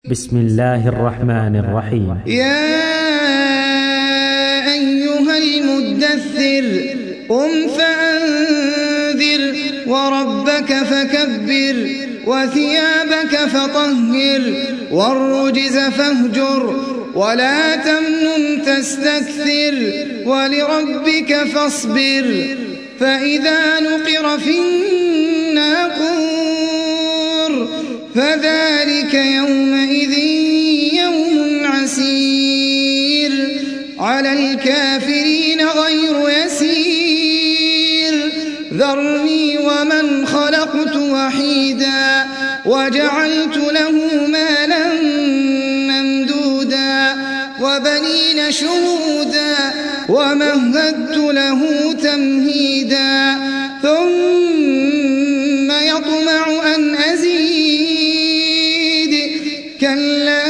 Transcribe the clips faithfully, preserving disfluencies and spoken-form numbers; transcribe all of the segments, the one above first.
بسم الله الرحمن الرحيم. يا أيها المدثر قم فأنذر وربك فكبر وثيابك فطهر والرجز فاهجر ولا تمنن تستكثر ولربك فاصبر فإذا نقر في الناقور فذلك يومئذ يوم عسير على الكافرين غير يسير ذرني ومن خلقت وحيدا وجعلت له مالا ممدودا وبنين شهودا ومهدت له تمهيدا ثم يطمع أن أزيد كلا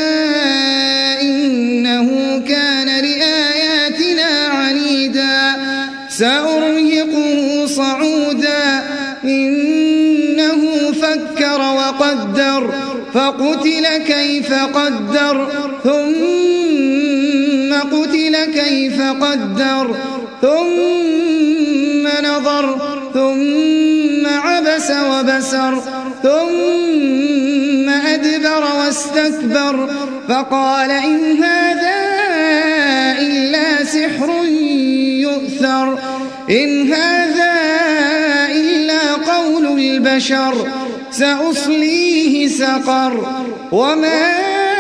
إنه كان لآياتنا عنيدا سأرهقه صعودا إنه فكر وقدر فقتل كيف قدر ثم قتل كيف قدر ثم نظر ثم عبس وبسر ثم أدبر واستكبر فقال إن هذا إلا سحر يؤثر إن هذا إلا قول البشر سأصليه سقر وما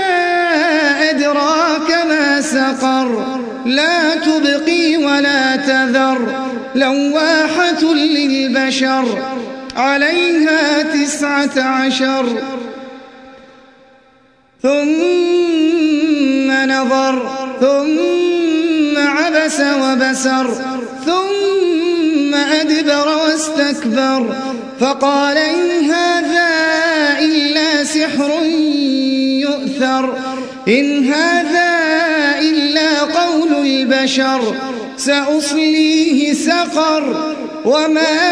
أدراك ما سقر لا تبقي ولا تذر لواحة للبشر عليها تسعة عشر ثم نظر ثم عبس وبسر ثم أدبر واستكبر فقال إن هذا إلا سحر يؤثر إن هذا إلا قول البشر سأصليه سقر وما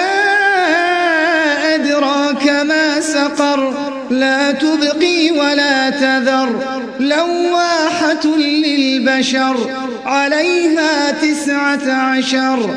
أدراك ما سقر لا تبقي ولا تذر لواحة للبشر عليها تسعة عشر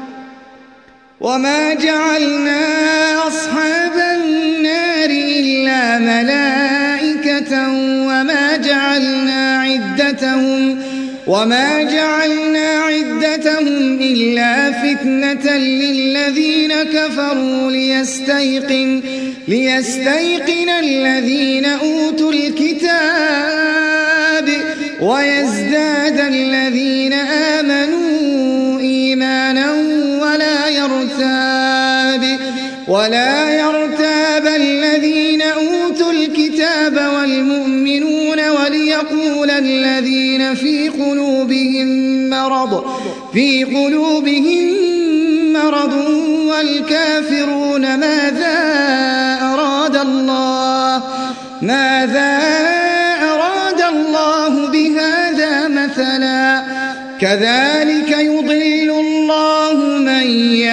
وما جعلنا أصحاب النار إلا ملائكة وما جعلنا عدتهم وما جعلنا عدتهم إلا فتنة للذين كفروا ليستيقن ليستيقن الذين أوتوا الكتاب ويزداد الذين آمنوا إيمانا ولا يرتاب ولا يرتاب الذين أوتوا الكتاب والمؤمنون وليقول الذين في قلوبهم مرض في قلوبهم مرض والكافرون ماذا أراد الله ماذا أراد الله بهذا مثلا كذلك يضل الله من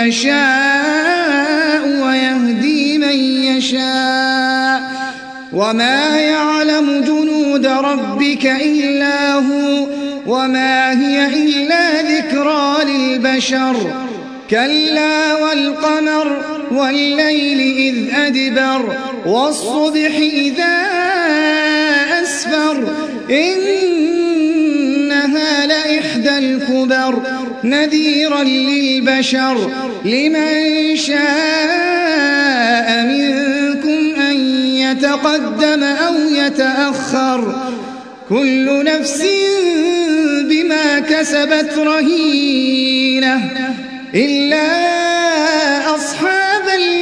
يشاء ويهدي من يشاء وما يعلم جنود ربك إلا هو وما هي إلا ذكرى للبشر كلا والقمر والليل إذ أدبر والصبح إذا أسفر إنها لإحدى الكبر نذيرا للبشر لمن شاء منكم أن يتقدم أو يتأخر كل نفس بما كسبت رهينة إلا أصحاب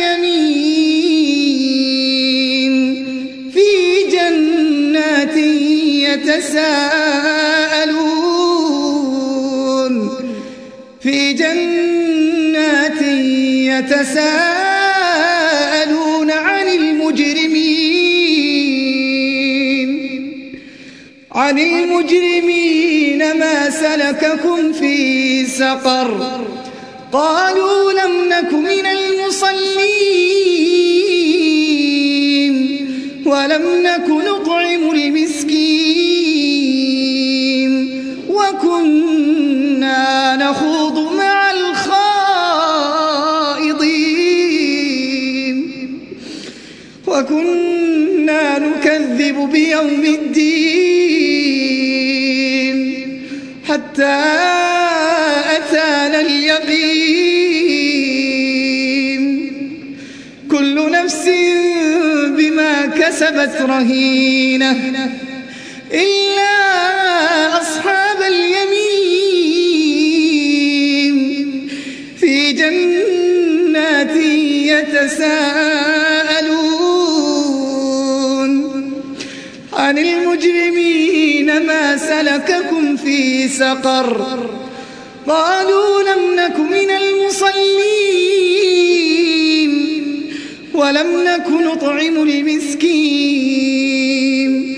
اليمين في جنات يتساءلون في جنات يتساءلون عن المجرمين عن المجرمين ما سلككم في سقر قالوا لم نك من المصلين ولم نك نطعم المسكين بيوم الدين حتى أتانا اليقين كل نفس بما كسبت رهينة إلا أصحاب اليمين في جنات يتساءلون عن المجرمين ما سلككم في سقر قالوا لم نك من المصلين ولم نك نطعم المسكين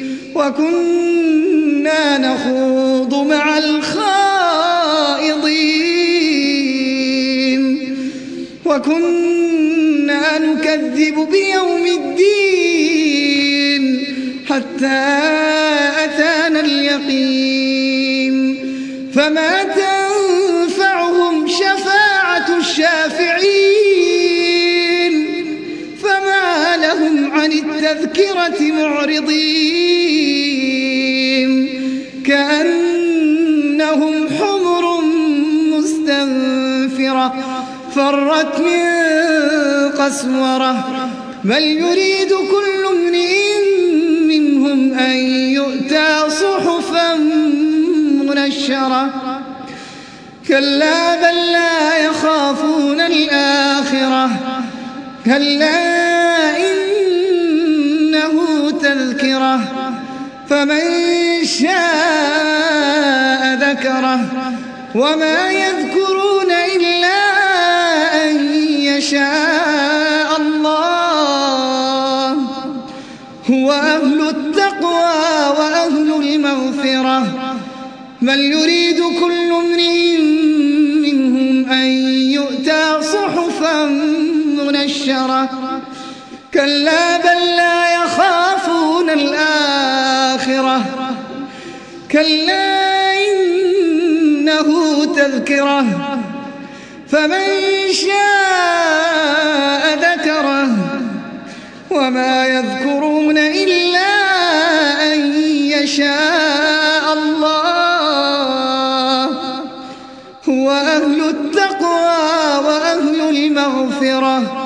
وكنا نخوض مع الخائضين وكنا نكذب بيوم الدين حتى أتانا اليقين فما تنفعهم شفاعة الشافعين فما لهم عن التذكرة معرضين كأنهم حمر مستنفرة فرت من قسورة بل يريد كل امرئ منهم أن يؤتى صحفا منشرة كلا بل لا يخافون الآخرة كلا إنه تذكرة فمن شاء ذكره وما يذكرون إلا أن يشاء الله هو أهل التقوى وأهل المغفرة بل يريد كل امرئ منهم أن يؤتى صحفا منشرة كلا بل لا يخافون الآخرة كلا إنه تذكرة فمن شاء ذكره وما يذكرون إلا أن يشاء الله هو أهل التقوى وأهل المغفرة